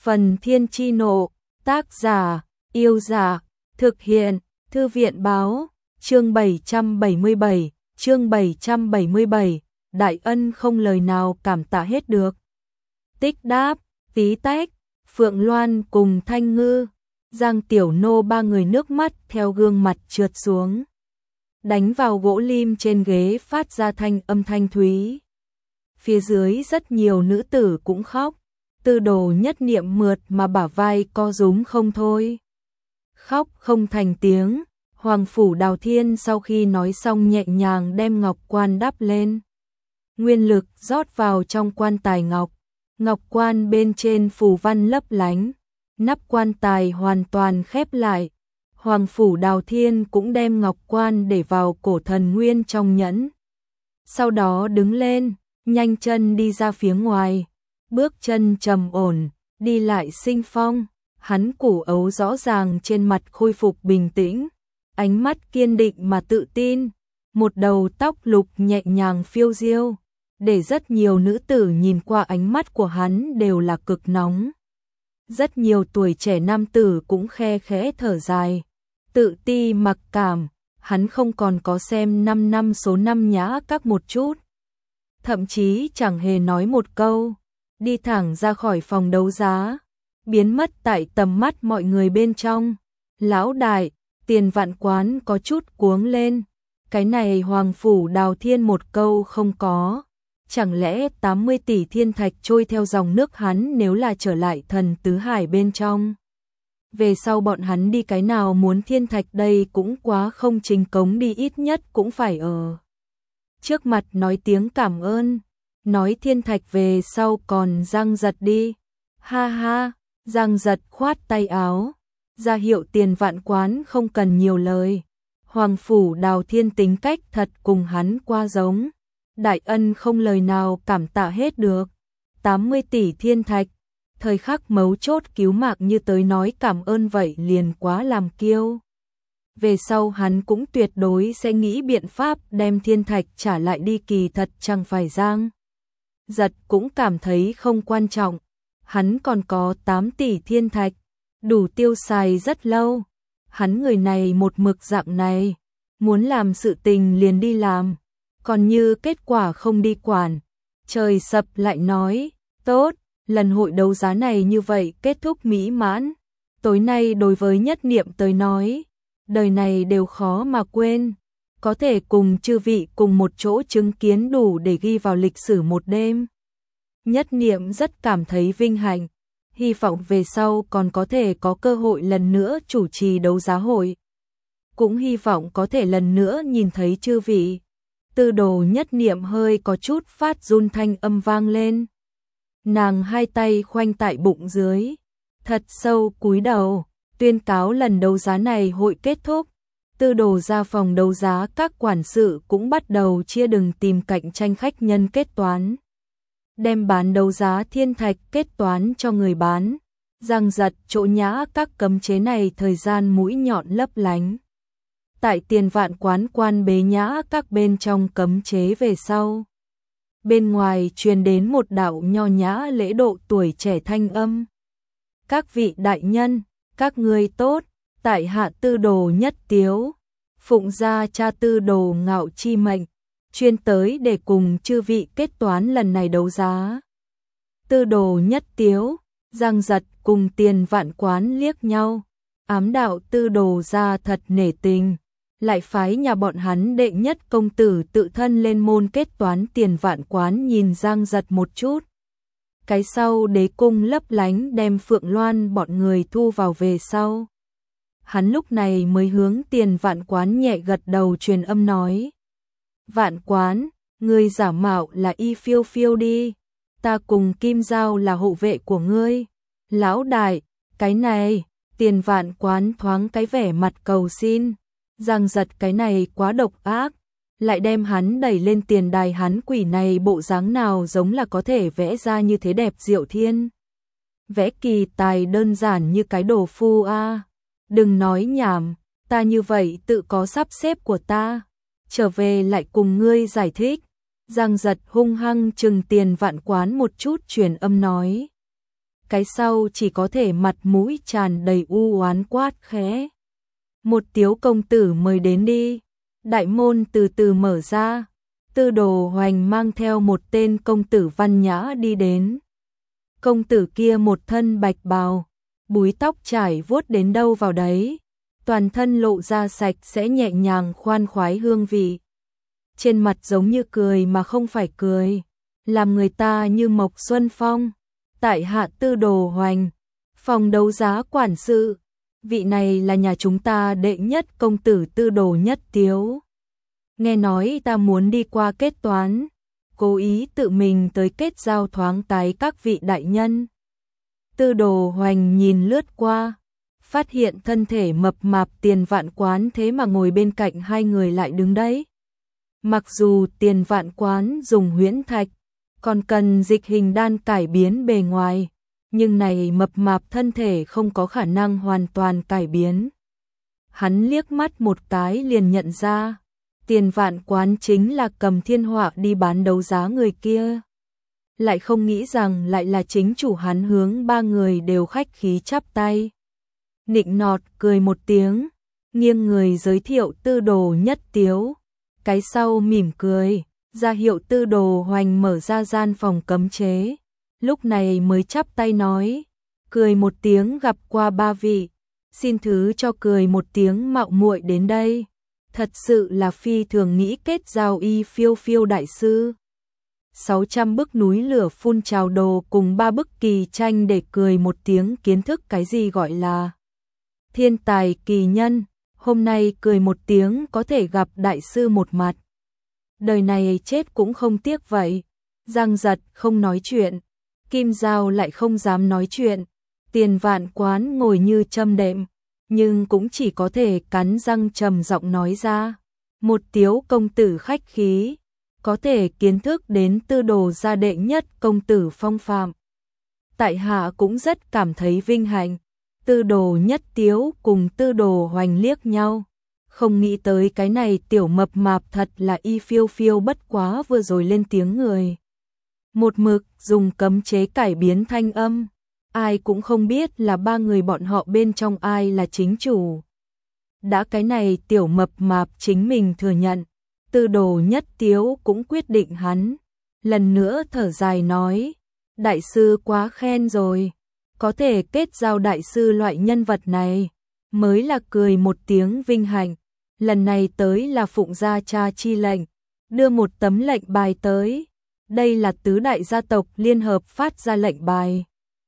Phần Thiên Chi Nộ, tác giả, Yêu Dạ, thực hiện, Thư viện Báo, chương 777, đại ân không lời nào cảm tạ hết được. Tích Đáp, Tí Tách, Phượng Loan cùng Thanh Ngư, Giang Tiểu Nô ba người nước mắt theo gương mặt trượt xuống. Đánh vào gỗ lim trên ghế phát ra âm thanh thúy. Phía dưới rất nhiều nữ tử cũng khóc. Tư Đồ Nhất Niệm mượt mà bả vai co rúm không thôi. Khóc không thành tiếng, Hoàng Phủ Đào Thiên sau khi nói xong nhẹ nhàng đem ngọc quan đắp lên. Nguyên lực rót vào trong quan tài ngọc. Ngọc quan bên trên phù văn lấp lánh. Nắp quan tài hoàn toàn khép lại. Hoàng Phủ Đào Thiên cũng đem ngọc quan để vào cổ thần nguyên trong nhẫn. Sau đó đứng lên, nhanh chân đi ra phía ngoài. Bước chân trầm ổn, đi lại sinh phong, hắn củ ấu rõ ràng trên mặt khôi phục bình tĩnh, ánh mắt kiên định mà tự tin, một đầu tóc lục nhẹ nhàng phiêu diêu, để rất nhiều nữ tử nhìn qua ánh mắt của hắn đều là cực nóng. Rất nhiều tuổi trẻ nam tử cũng khe khẽ thở dài, tự ti mặc cảm, hắn không còn có xem 5 năm số năm nhã các một chút. Thậm chí chẳng hề nói một câu. Đi thẳng ra khỏi phòng đấu giá, biến mất tại tầm mắt mọi người bên trong. Lão đại, Tiền Vạn Quán có chút cuống lên, cái này Hoàng Phủ Đào Thiên một câu không có, chẳng lẽ 80 tỷ thiên thạch trôi theo dòng nước hắn nếu là trở lại thần tứ hải bên trong. Về sau bọn hắn đi cái nào muốn thiên thạch đây cũng quá không chính cống đi, ít nhất cũng phải ở trước mặt nói tiếng cảm ơn. Nói thiên thạch về sau còn Giang Giật đi. Ha ha, Giang Giật khoát tay áo, ra hiệu Tiền Vạn Quán không cần nhiều lời. Hoàng Phủ Đào Thiên tính cách thật cùng hắn qua giống. Đại ân không lời nào cảm tạ hết được. 80 tỷ thiên thạch, thời khắc mấu chốt cứu mạng như tới nói cảm ơn vậy liền quá làm kiêu. Về sau hắn cũng tuyệt đối sẽ nghĩ biện pháp đem thiên thạch trả lại đi, kỳ thật chẳng phải Giang Giật cũng cảm thấy không quan trọng, hắn còn có 8 tỷ thiên thạch, đủ tiêu xài rất lâu. Hắn người này một mực dạng này, muốn làm sự tình liền đi làm, còn như kết quả không đi quản. Trời sập lại nói, tốt, lần hội đấu giá này như vậy kết thúc mỹ mãn. Tối nay đối với Nhất Niệm tới nói, đời này đều khó mà quên. Có thể cùng chư vị cùng một chỗ chứng kiến đủ để ghi vào lịch sử một đêm. Nhất Niệm rất cảm thấy vinh hạnh, hy vọng về sau còn có thể có cơ hội lần nữa chủ trì đấu giá hội. Cũng hy vọng có thể lần nữa nhìn thấy chư vị. Tư Đồ Nhất Niệm hơi có chút phát run, thanh âm vang lên. Nàng hai tay khoanh tại bụng dưới, thật sâu cúi đầu, tuyên cáo lần đấu giá này hội kết thúc. Tư Đồ ra phòng đấu giá, các quản sự cũng bắt đầu chia đừng tìm cạnh tranh khách nhân kết toán. Đem bán đấu giá thiên thạch kết toán cho người bán. Giang Giật chỗ nhã các cấm chế này thời gian mũi nhọn lấp lánh. Tại Tiền Vạn Quán quan bế nhã các bên trong cấm chế về sau. Bên ngoài truyền đến một đạo nho nhã lễ độ tuổi trẻ thanh âm. Các vị đại nhân, các ngươi tốt. Tại hạ Tư Đồ Nhất Tiếu, phụng gia cha Tư Đồ Ngạo chi mệnh, chuyên tới để cùng chư vị kết toán lần này đấu giá. Tư Đồ Nhất Tiếu, Giang Giật cùng Tiền Vạn Quán liếc nhau, ám đạo Tư Đồ gia thật nể tình, lại phái nhà bọn hắn đệ nhất công tử tự thân lên môn kết toán. Tiền Vạn Quán nhìn Giang Giật một chút. Cái sau đế cung lấp lánh đem Phượng Loan bọn người thu vào về sau. Hắn lúc này mới hướng Tiền Vạn Quán nhẹ gật đầu, truyền âm nói. Vạn Quán, ngươi giả mạo là Y Phiêu Phiêu đi, ta cùng Kim Giao là hộ vệ của ngươi. Lão đại, cái này, Tiền Vạn Quán thoáng cái vẻ mặt cầu xin. Giang Giật cái này quá độc ác, lại đem hắn đẩy lên tiền đài, hắn quỷ này bộ dáng nào giống là có thể vẽ ra như thế đẹp diệu thiên. Vẽ kỳ tài đơn giản như cái đồ phu a. Đừng nói nhảm, ta như vậy tự có sắp xếp của ta, trở về lại cùng ngươi giải thích. Giang Giật hung hăng chừng Tiền Vạn Quán một chút, truyền âm nói. cái sau chỉ có thể mặt mũi tràn đầy u oán quát khẽ. Một Tiếu công tử mời đến đi. Đại môn từ từ mở ra, Tư Đồ Hoành mang theo một tên công tử văn nhã đi đến. Công tử kia một thân bạch bào, búi tóc trải vuốt đến đâu vào đấy, toàn thân lộ ra sạch sẽ nhẹ nhàng khoan khoái hương vị. Trên mặt giống như cười mà không phải cười, làm người ta như mộc xuân phong. Tại hạ Tư Đồ Hoành, phòng đấu giá quản sự, vị này là nhà chúng ta đệ nhất công tử Tư Đồ Nhất Tiếu. Nghe nói ta muốn đi qua kết toán, cố ý tự mình tới kết giao thoáng tái các vị đại nhân. Tư Đồ Hoành nhìn lướt qua, phát hiện thân thể mập mạp Tiền Vạn Quán thế mà ngồi bên cạnh hai người lại đứng đấy. Mặc dù Tiền Vạn Quán dùng huyễn thạch, còn cần dịch hình đan cải biến bề ngoài, nhưng này mập mạp thân thể không có khả năng hoàn toàn cải biến. Hắn liếc mắt một cái liền nhận ra, Tiền Vạn Quán chính là cầm thiên họa đi bán đấu giá người kia. Lại không nghĩ rằng lại là chính chủ. Hắn hướng ba người đều khách khí chắp tay. Nịnh nọt cười một tiếng, nghiêng người giới thiệu Tư Đồ Nhất Tiếu. Cái sau mỉm cười, ra hiệu Tư Đồ Hoành mở ra gian phòng cấm chế. Lúc này mới chắp tay nói, cười một tiếng gặp qua ba vị, xin thứ cho cười một tiếng mạo muội đến đây. Thật sự là phi thường nghĩ kết giao Y Phiêu Phiêu đại sư. 600 bức núi lửa phun trào đồ cùng 3 bức kỳ tranh để cười một tiếng kiến thức cái gì gọi là thiên tài kỳ nhân. Hôm nay cười một tiếng có thể gặp đại sư một mặt. Đời này chết cũng không tiếc vậy. Giang Giật không nói chuyện, Kim Giao lại không dám nói chuyện. Tiền Vạn Quán ngồi như châm đệm, nhưng cũng chỉ có thể cắn răng trầm giọng nói ra. Một Tiếu công tử khách khí, có thể kiến thức đến Tư Đồ gia đệ nhất công tử phong phạm. Tại hạ cũng rất cảm thấy vinh hạnh. Tư Đồ Nhất Tiếu cùng Tư Đồ Hoành liếc nhau, không nghĩ tới cái này tiểu mập mạp thật là Y Phiêu Phiêu, bất quá vừa rồi lên tiếng người. Một mực dùng cấm chế cải biến thanh âm, ai cũng không biết là ba người bọn họ bên trong ai là chính chủ. Đã cái này tiểu mập mạp chính mình thừa nhận, Tư Đồ Nhất Tiếu cũng quyết định hắn. Lần nữa thở dài nói, đại sư quá khen rồi, có thể kết giao đại sư loại nhân vật này, mới là cười một tiếng vinh hạnh. Lần này tới là phụng gia cha chi lệnh, đưa một tấm lệnh bài tới. Đây là tứ đại gia tộc liên hợp phát ra lệnh bài.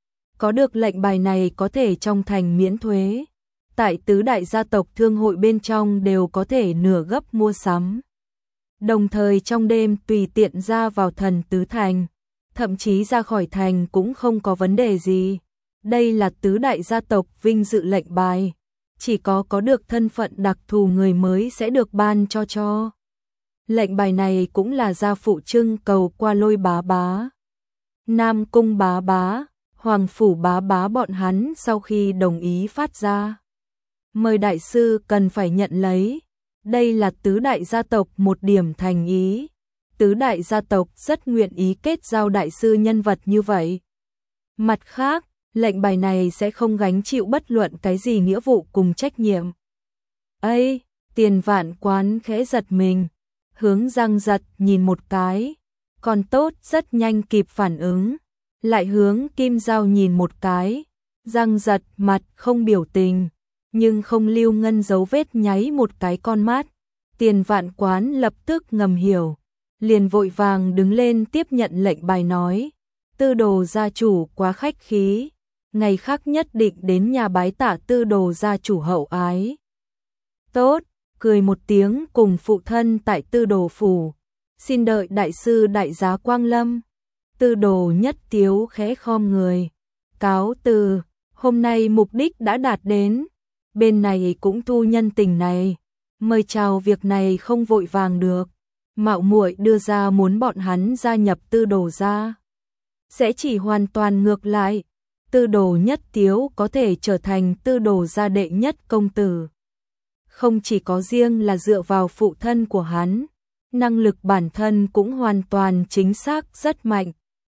Có được lệnh bài này có thể trong thành miễn thuế. Tại tứ đại gia tộc thương hội bên trong đều có thể nửa gấp mua sắm. Đồng thời trong đêm tùy tiện ra vào thần tứ thành, thậm chí ra khỏi thành cũng không có vấn đề gì. Đây là tứ đại gia tộc vinh dự lệnh bài, chỉ có được thân phận đặc thù người mới sẽ được ban cho. Lệnh bài này cũng là gia phụ trưng cầu qua Lôi bá bá, Nam cung bá bá, Hoàng phủ bá bá bọn hắn sau khi đồng ý phát ra. Mời đại sư cần phải nhận lấy. Đây là tứ đại gia tộc một điểm thành ý. Tứ đại gia tộc rất nguyện ý kết giao đại sư nhân vật như vậy. Mặt khác, lệnh bài này sẽ không gánh chịu bất luận cái gì nghĩa vụ cùng trách nhiệm. Ây, Tiền Vạn Quán khẽ giật mình, hướng Giang Giật nhìn một cái, còn tốt rất nhanh kịp phản ứng, lại hướng Kim Giao nhìn một cái. Giang Giật mặt không biểu tình, nhưng không lưu ngân dấu vết nháy một cái con mắt. Tiền Vạn Quán lập tức ngầm hiểu, liền vội vàng đứng lên tiếp nhận lệnh bài nói, Tư Đồ gia chủ quá khách khí, ngày khác nhất định đến nhà bái tạ Tư Đồ gia chủ hậu ái. Tốt, cười một tiếng cùng phụ thân tại Tư Đồ phủ, xin đợi đại sư đại giá quang lâm. Tư Đồ Nhất Tiếu khẽ khom người, cáo từ, hôm nay mục đích đã đạt đến, bên này cũng thu nhân tình này, mời chào việc này không vội vàng được, mạo muội đưa ra muốn bọn hắn gia nhập Tư Đồ gia, sẽ chỉ hoàn toàn ngược lại. Tư Đồ Nhất Tiếu có thể trở thành Tư Đồ gia đệ nhất công tử, không chỉ có riêng là dựa vào phụ thân của hắn, năng lực bản thân cũng hoàn toàn chính xác rất mạnh.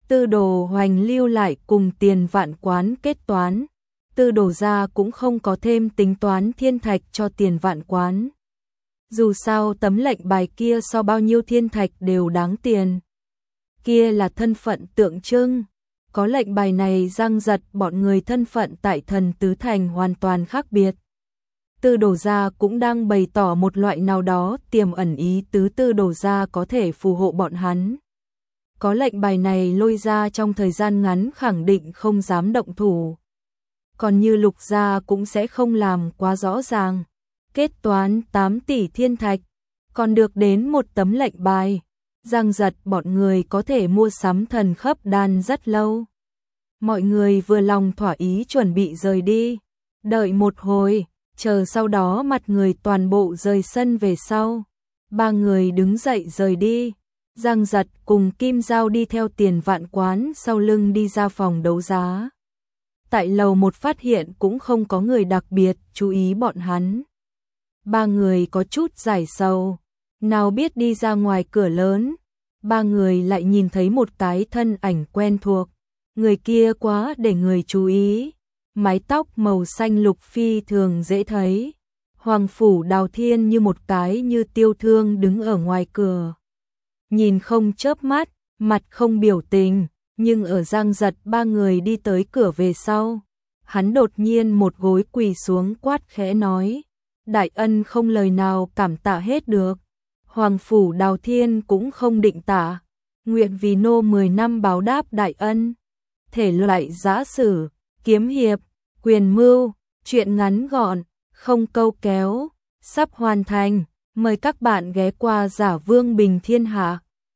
Tư Đồ Hoành lưu lại cùng Tiền Vạn Quán kết toán. Tư Đồ gia cũng không có thêm tính toán thiên thạch cho Tiền Vạn Quán. Dù sao tấm lệnh bài kia so bao nhiêu thiên thạch đều đáng tiền. Kia là thân phận tượng trưng. Có lệnh bài này Giang Giật bọn người thân phận tại Thần Tứ Thành hoàn toàn khác biệt. Tư Đồ gia cũng đang bày tỏ một loại nào đó tiềm ẩn ý tứ Tư Đồ gia có thể phù hộ bọn hắn. Có lệnh bài này Lôi gia trong thời gian ngắn khẳng định không dám động thủ. Còn như Lục gia cũng sẽ không làm quá rõ ràng. Kết toán 8 tỷ thiên thạch, còn được đến một tấm lệnh bài. Giang Giật bọn người có thể mua sắm thần khấp đan rất lâu. Mọi người vừa lòng thỏa ý chuẩn bị rời đi. Đợi một hồi, chờ sau đó mặt người toàn bộ rời sân về sau. Ba người đứng dậy rời đi. Giang Giật cùng Kim Giao đi theo Tiền Vạn Quán sau lưng đi ra phòng đấu giá. Tại lầu một phát hiện cũng không có người đặc biệt chú ý bọn hắn. Ba người có chút giải sầu. Nào biết đi ra ngoài cửa lớn, ba người lại nhìn thấy một cái thân ảnh quen thuộc. Người kia quá để người chú ý. Mái tóc màu xanh lục phi thường dễ thấy. Hoàng phủ Đào Thiên như một cái như tiêu thương đứng ở ngoài cửa. Nhìn không chớp mắt, mặt không biểu tình, nhưng ở Giang Giật ba người đi tới cửa về sau. Hắn đột nhiên một gối quỳ xuống quát khẽ nói. Đại ân không lời nào cảm tạ hết được. Hoàng phủ Đào Thiên cũng không định tạ. Nguyện vì nô 10 năm báo đáp đại ân. Thể loại giã sử, kiếm hiệp, quyền mưu, truyện ngắn gọn, không câu kéo, sắp hoàn thành. Mời các bạn ghé qua Giả Vương Bình Thiên Hạ.